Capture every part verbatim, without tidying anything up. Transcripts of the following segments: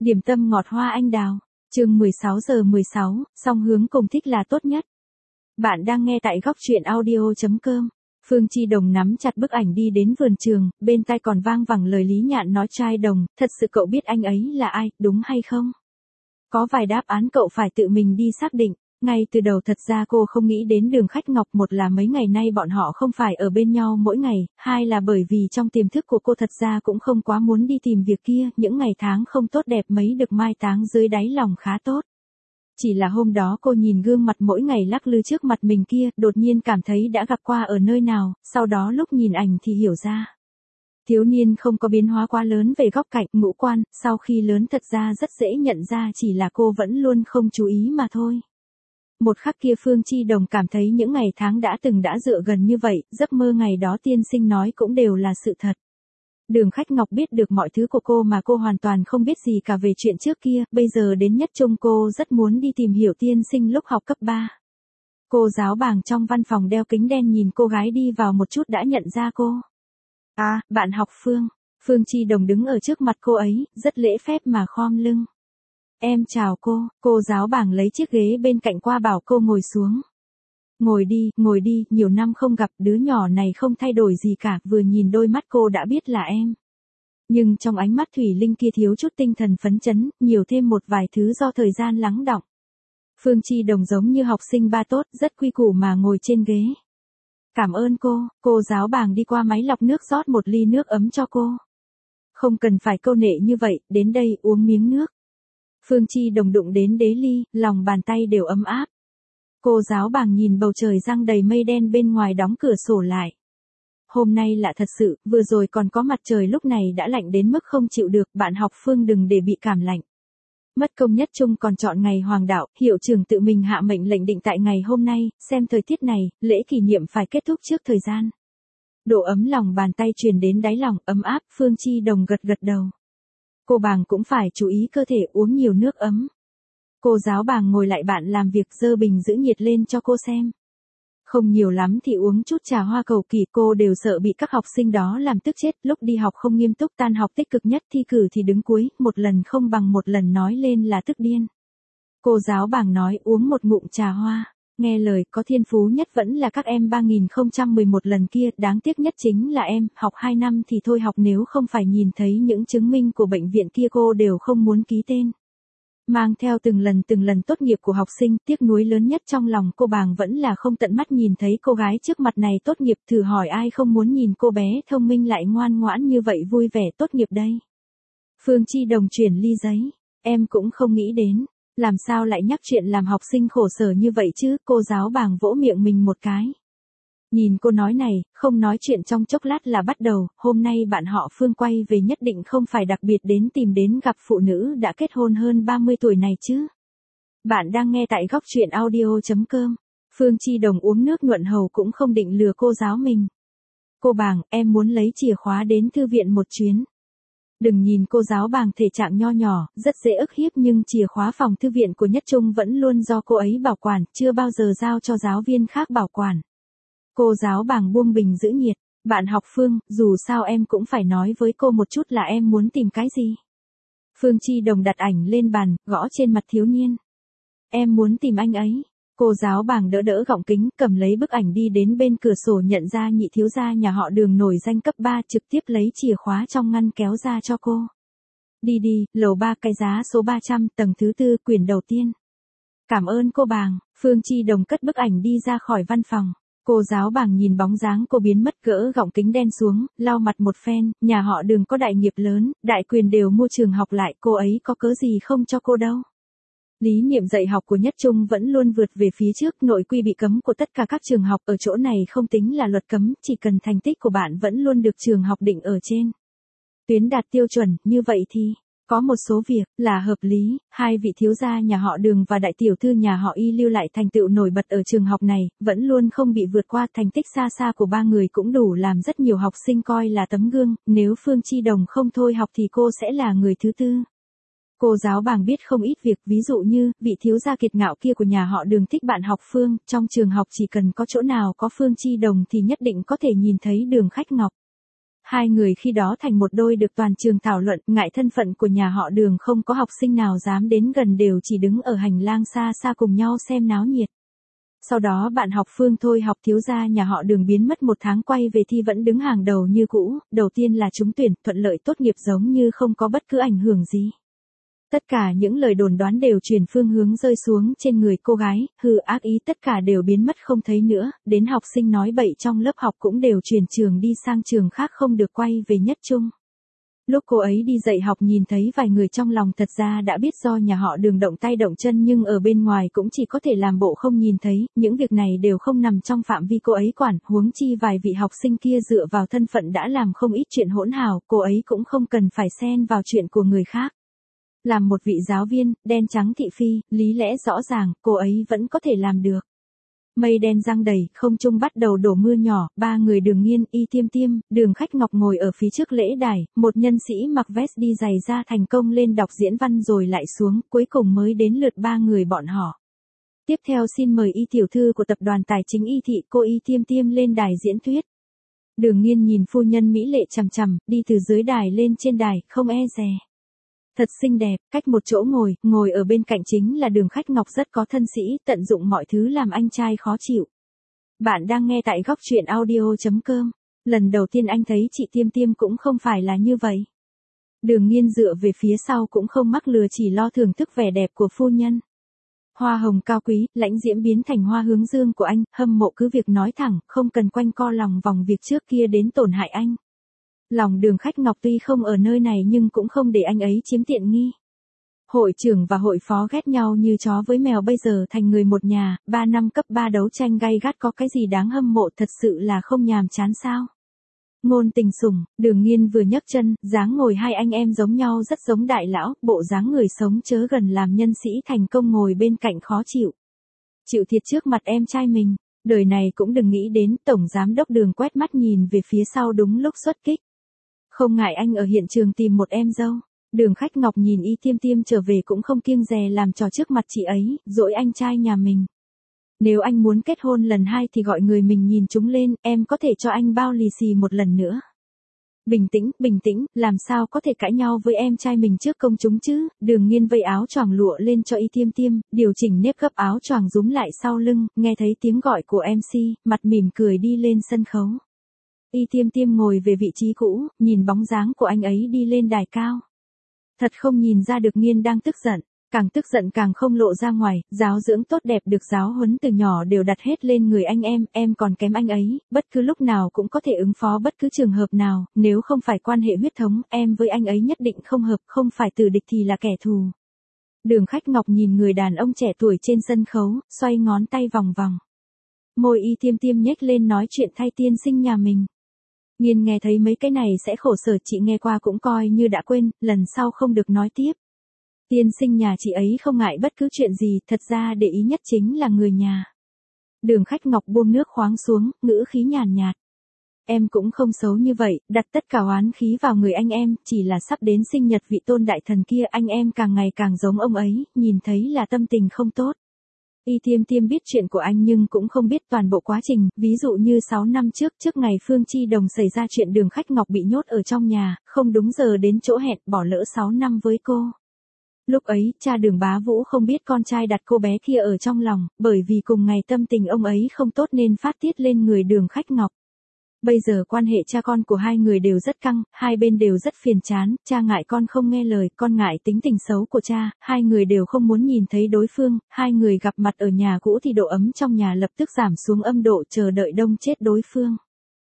Điểm tâm ngọt hoa anh đào. Chương mười sáu giờ mười sáu, song hướng cùng thích là tốt nhất. Bạn đang nghe tại góc truyện audio chấm com. Phương Chi Đồng nắm chặt bức ảnh đi đến vườn trường, bên tai còn vang vẳng lời Lý Nhạn nói trai Đồng, thật sự cậu biết anh ấy là ai, đúng hay không? Có vài đáp án cậu phải tự mình đi xác định. Ngay từ đầu thật ra cô không nghĩ đến Đường Khách Ngọc, một là mấy ngày nay bọn họ không phải ở bên nhau mỗi ngày, hai là bởi vì trong tiềm thức của cô thật ra cũng không quá muốn đi tìm việc kia, những ngày tháng không tốt đẹp mấy được mai táng dưới đáy lòng khá tốt. Chỉ là hôm đó cô nhìn gương mặt mỗi ngày lắc lư trước mặt mình kia, đột nhiên cảm thấy đã gặp qua ở nơi nào, sau đó lúc nhìn ảnh thì hiểu ra. Thiếu niên không có biến hóa quá lớn về góc cạnh, ngũ quan, sau khi lớn thật ra rất dễ nhận ra, chỉ là cô vẫn luôn không chú ý mà thôi. Một khắc kia Phương Chi Đồng cảm thấy những ngày tháng đã từng đã dựa gần như vậy, giấc mơ ngày đó tiên sinh nói cũng đều là sự thật. Đường Khách Ngọc biết được mọi thứ của cô mà cô hoàn toàn không biết gì cả về chuyện trước kia, bây giờ đến nhất trung cô rất muốn đi tìm hiểu tiên sinh lúc học cấp ba. Cô giáo bàng trong văn phòng đeo kính đen nhìn cô gái đi vào một chút đã nhận ra cô. À, bạn học Phương. Phương Chi Đồng đứng ở trước mặt cô ấy, rất lễ phép mà khom lưng. Em chào cô, cô giáo bàng lấy chiếc ghế bên cạnh qua bảo cô ngồi xuống. Ngồi đi, ngồi đi, nhiều năm không gặp, đứa nhỏ này không thay đổi gì cả, vừa nhìn đôi mắt cô đã biết là em. Nhưng trong ánh mắt Thủy Linh kia thiếu chút tinh thần phấn chấn, nhiều thêm một vài thứ do thời gian lắng đọng. Phương Chi Đồng giống như học sinh ba tốt, rất quy củ mà ngồi trên ghế. Cảm ơn cô, cô giáo bàng đi qua máy lọc nước rót một ly nước ấm cho cô. Không cần phải câu nệ như vậy, đến đây uống miếng nước. Phương Chi Đồng đụng đến đế ly, lòng bàn tay đều ấm áp. Cô giáo bàng nhìn bầu trời giăng đầy mây đen bên ngoài đóng cửa sổ lại. Hôm nay lạ thật sự, vừa rồi còn có mặt trời lúc này đã lạnh đến mức không chịu được, bạn học Phương đừng để bị cảm lạnh. Mất công nhất trung còn chọn ngày hoàng đạo, hiệu trưởng tự mình hạ mệnh lệnh định tại ngày hôm nay, xem thời tiết này, lễ kỷ niệm phải kết thúc trước thời gian. Độ ấm lòng bàn tay truyền đến đáy lòng, ấm áp, Phương Chi Đồng gật gật đầu. Cô bàng cũng phải chú ý cơ thể, uống nhiều nước ấm. Cô giáo bàng ngồi lại bạn làm việc dơ bình giữ nhiệt lên cho cô xem. Không nhiều lắm thì uống chút trà hoa cầu kỳ, cô đều sợ bị các học sinh đó làm tức chết, lúc đi học không nghiêm túc, tan học tích cực nhất, thi cử thì đứng cuối, một lần không bằng một lần nói lên là tức điên. Cô giáo bàng nói uống một ngụm trà hoa, nghe lời, có thiên phú nhất vẫn là các em ba nghìn không trăm mười một lần kia, đáng tiếc nhất chính là em, học hai năm thì thôi học, nếu không phải nhìn thấy những chứng minh của bệnh viện kia cô đều không muốn ký tên. Mang theo từng lần từng lần tốt nghiệp của học sinh, tiếc nuối lớn nhất trong lòng cô bàng vẫn là không tận mắt nhìn thấy cô gái trước mặt này tốt nghiệp, thử hỏi ai không muốn nhìn cô bé thông minh lại ngoan ngoãn như vậy vui vẻ tốt nghiệp đây. Phương Chi Đồng chuyển ly giấy, em cũng không nghĩ đến, làm sao lại nhắc chuyện làm học sinh khổ sở như vậy chứ, cô giáo bàng vỗ miệng mình một cái. Nhìn cô nói này, không nói chuyện trong chốc lát là bắt đầu, hôm nay bạn họ Phương quay về nhất định không phải đặc biệt đến tìm đến gặp phụ nữ đã kết hôn hơn ba mươi tuổi này chứ. Bạn đang nghe tại góc truyện audio chấm com. Phương Chi Đồng uống nước nhuận hầu cũng không định lừa cô giáo mình. Cô bàng, em muốn lấy chìa khóa đến thư viện một chuyến. Đừng nhìn cô giáo bàng thể trạng nho nhỏ, rất dễ ức hiếp nhưng chìa khóa phòng thư viện của Nhất Trung vẫn luôn do cô ấy bảo quản, chưa bao giờ giao cho giáo viên khác bảo quản. Cô giáo bàng buông bình giữ nhiệt, bạn học Phương, dù sao em cũng phải nói với cô một chút là em muốn tìm cái gì. Phương Chi Đồng đặt ảnh lên bàn, gõ trên mặt thiếu niên. Em muốn tìm anh ấy. Cô giáo bàng đỡ đỡ gọng kính, cầm lấy bức ảnh đi đến bên cửa sổ, nhận ra nhị thiếu gia nhà họ Đường nổi danh cấp ba, trực tiếp lấy chìa khóa trong ngăn kéo ra cho cô. Đi đi, lầu ba cái giá số ba trăm, tầng thứ tư, quyển đầu tiên. Cảm ơn cô bàng. Phương Chi Đồng cất bức ảnh đi ra khỏi văn phòng. Cô giáo bàng nhìn bóng dáng cô biến mất, gỡ gọng kính đen xuống, lau mặt một phen, nhà họ Đường có đại nghiệp lớn, đại quyền đều mua trường học lại, cô ấy có cớ gì không cho cô đâu. Lý niệm dạy học của Nhất Trung vẫn luôn vượt về phía trước, nội quy bị cấm của tất cả các trường học ở chỗ này không tính là luật cấm, chỉ cần thành tích của bạn vẫn luôn được trường học định ở trên tuyến đạt tiêu chuẩn, như vậy thì có một số việc là hợp lý. Hai vị thiếu gia nhà họ Đường và đại tiểu thư nhà họ Y lưu lại thành tựu nổi bật ở trường học này, vẫn luôn không bị vượt qua, thành tích xa xa của ba người cũng đủ làm rất nhiều học sinh coi là tấm gương, nếu Phương Chi Đồng không thôi học thì cô sẽ là người thứ tư. Cô giáo bàng biết không ít việc, ví dụ như, vị thiếu gia kiệt ngạo kia của nhà họ Đường thích bạn học Phương, trong trường học chỉ cần có chỗ nào có Phương Chi Đồng thì nhất định có thể nhìn thấy Đường Khách Ngọc. Hai người khi đó thành một đôi được toàn trường thảo luận, ngại thân phận của nhà họ Đường không có học sinh nào dám đến gần, đều chỉ đứng ở hành lang xa xa cùng nhau xem náo nhiệt. Sau đó bạn học Phương Thôi học thiếu gia nhà họ Đường biến mất một tháng, quay về thi vẫn đứng hàng đầu như cũ, đầu tiên là trúng tuyển, thuận lợi tốt nghiệp giống như không có bất cứ ảnh hưởng gì. Tất cả những lời đồn đoán đều chuyển phương hướng rơi xuống trên người cô gái, hư ác ý tất cả đều biến mất không thấy nữa, đến học sinh nói bậy trong lớp học cũng đều chuyển trường đi sang trường khác không được quay về nhất trung. Lúc cô ấy đi dạy học nhìn thấy vài người trong lòng thật ra đã biết do nhà họ Đường động tay động chân, nhưng ở bên ngoài cũng chỉ có thể làm bộ không nhìn thấy, những việc này đều không nằm trong phạm vi cô ấy quản, huống chi vài vị học sinh kia dựa vào thân phận đã làm không ít chuyện hỗn hào, cô ấy cũng không cần phải xen vào chuyện của người khác. Làm một vị giáo viên, đen trắng thị phi, lý lẽ rõ ràng, cô ấy vẫn có thể làm được. Mây đen giăng đầy, không trung bắt đầu đổ mưa nhỏ, ba người Đường Nghiên, Y Tiêm Tiêm, Đường Khách Ngọc ngồi ở phía trước lễ đài, một nhân sĩ mặc vest đi giày ra thành công lên đọc diễn văn rồi lại xuống, cuối cùng mới đến lượt ba người bọn họ. Tiếp theo xin mời Y tiểu thư của tập đoàn tài chính Y thị, cô Y Tiêm Tiêm lên đài diễn thuyết. Đường Nghiên nhìn phu nhân mỹ lệ chằm chằm, đi từ dưới đài lên trên đài, không e dè. Thật xinh đẹp, cách một chỗ ngồi, ngồi ở bên cạnh chính là Đường Khách Ngọc rất có thân sĩ, tận dụng mọi thứ làm anh trai khó chịu. Bạn đang nghe tại góc truyện audio chấm com. Lần đầu tiên anh thấy chị Tiêm Tiêm cũng không phải là như vậy. Đường Nghiên dựa về phía sau cũng không mắc lừa, chỉ lo thưởng thức vẻ đẹp của phu nhân. Hoa hồng cao quý, lãnh diễm biến thành hoa hướng dương của anh, hâm mộ cứ việc nói thẳng, không cần quanh co lòng vòng việc trước kia đến tổn hại anh. Lòng Đường Khách Ngọc tuy không ở nơi này nhưng cũng không để anh ấy chiếm tiện nghi. Hội trưởng và hội phó ghét nhau như chó với mèo, bây giờ thành người một nhà, ba năm cấp ba đấu tranh gay gắt có cái gì đáng hâm mộ, thật sự là không nhàm chán sao. Ngôn tình sủng, Đường Nghiên vừa nhấc chân, dáng ngồi hai anh em giống nhau, rất giống đại lão, bộ dáng người sống chớ gần làm nhân sĩ thành công ngồi bên cạnh khó chịu. Chịu thiệt trước mặt em trai mình, đời này cũng đừng nghĩ đến. Tổng giám đốc Đường quét mắt nhìn về phía sau đúng lúc xuất kích. Không ngại anh ở hiện trường tìm một em dâu. Đường Khách Ngọc nhìn Y Tiêm Tiêm trở về cũng không kiêng dè làm trò trước mặt chị ấy, dỗi anh trai nhà mình. Nếu anh muốn kết hôn lần hai thì gọi người mình nhìn chúng lên, em có thể cho anh bao lì xì một lần nữa. Bình tĩnh, bình tĩnh, làm sao có thể cãi nhau với em trai mình trước công chúng chứ. Đường Nghiên vây áo choàng lụa lên cho Y Tiêm Tiêm, điều chỉnh nếp gấp áo choàng rúm lại sau lưng, nghe thấy tiếng gọi của em xê, mặt mỉm cười đi lên sân khấu. Y Tiêm Tiêm ngồi về vị trí cũ, nhìn bóng dáng của anh ấy đi lên đài cao. Thật không nhìn ra được Nghiên đang tức giận, càng tức giận càng không lộ ra ngoài, giáo dưỡng tốt đẹp được giáo huấn từ nhỏ đều đặt hết lên người anh em, em còn kém anh ấy, bất cứ lúc nào cũng có thể ứng phó bất cứ trường hợp nào, nếu không phải quan hệ huyết thống, em với anh ấy nhất định không hợp, không phải tử địch thì là kẻ thù. Đường Khách Ngọc nhìn người đàn ông trẻ tuổi trên sân khấu, xoay ngón tay vòng vòng. Môi Y Tiêm Tiêm nhếch lên nói chuyện thay tiên sinh nhà mình. Nghiên nghe thấy mấy cái này sẽ khổ sở, chị nghe qua cũng coi như đã quên, lần sau không được nói tiếp. Tiên sinh nhà chị ấy không ngại bất cứ chuyện gì, thật ra để ý nhất chính là người nhà. Đường Khách Ngọc buông nước khoáng xuống, ngữ khí nhàn nhạt. Em cũng không xấu như vậy, đặt tất cả oán khí vào người anh em, chỉ là sắp đến sinh nhật vị tôn đại thần kia, anh em càng ngày càng giống ông ấy, nhìn thấy là tâm tình không tốt. Y Tiêm Tiêm biết chuyện của anh nhưng cũng không biết toàn bộ quá trình, ví dụ như sáu năm trước, trước ngày Phương Chi Đồng xảy ra chuyện Đường Khách Ngọc bị nhốt ở trong nhà, không đúng giờ đến chỗ hẹn, bỏ lỡ sáu năm với cô. Lúc ấy, cha Đường Bá Vũ không biết con trai đặt cô bé kia ở trong lòng, bởi vì cùng ngày tâm tình ông ấy không tốt nên phát tiết lên người Đường Khách Ngọc. Bây giờ quan hệ cha con của hai người đều rất căng, hai bên đều rất phiền chán, cha ngại con không nghe lời, con ngại tính tình xấu của cha, hai người đều không muốn nhìn thấy đối phương, hai người gặp mặt ở nhà cũ thì độ ấm trong nhà lập tức giảm xuống âm độ, chờ đợi đông chết đối phương.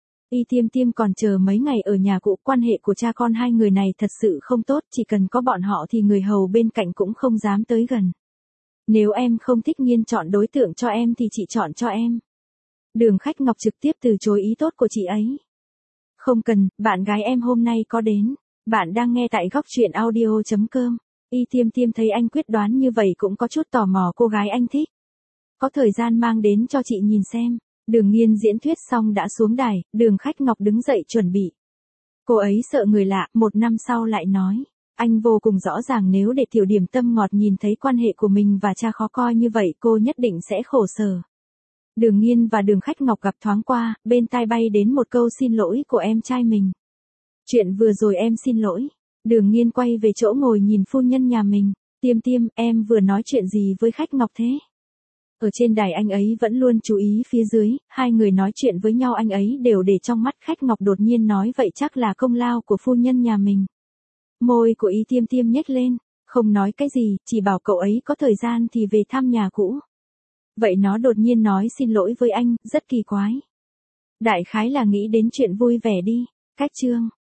Y Tiêm Tiêm còn chờ mấy ngày ở nhà cũ, quan hệ của cha con hai người này thật sự không tốt, chỉ cần có bọn họ thì người hầu bên cạnh cũng không dám tới gần. Nếu em không thích Nghiên chọn đối tượng cho em thì chị chọn cho em. Đường Khách Ngọc trực tiếp từ chối ý tốt của chị ấy. Không cần, bạn gái em hôm nay có đến. Bạn đang nghe tại góc truyện audio chấm com. Y Tiêm Tiêm thấy anh quyết đoán như vậy cũng có chút tò mò cô gái anh thích. Có thời gian mang đến cho chị nhìn xem. Đường Nghiên diễn thuyết xong đã xuống đài, Đường Khách Ngọc đứng dậy chuẩn bị. Cô ấy sợ người lạ, một năm sau lại nói. Anh vô cùng rõ ràng nếu để Tiểu Điểm Tâm Ngọt nhìn thấy quan hệ của mình và cha khó coi như vậy cô nhất định sẽ khổ sở. Đường Nghiên và Đường Khách Ngọc gặp thoáng qua, bên tai bay đến một câu xin lỗi của em trai mình. Chuyện vừa rồi em xin lỗi. Đường Nghiên quay về chỗ ngồi nhìn phu nhân nhà mình. Tiêm Tiêm, em vừa nói chuyện gì với khách Ngọc thế? Ở trên đài anh ấy vẫn luôn chú ý phía dưới, hai người nói chuyện với nhau anh ấy đều để trong mắt. Khách Ngọc đột nhiên nói vậy chắc là công lao của phu nhân nhà mình. Môi của Y Tiêm Tiêm nhếch lên, không nói cái gì, chỉ bảo cậu ấy có thời gian thì về thăm nhà cũ. Vậy nó đột nhiên nói xin lỗi với anh, rất kỳ quái. Đại khái là nghĩ đến chuyện vui vẻ đi. Cách chương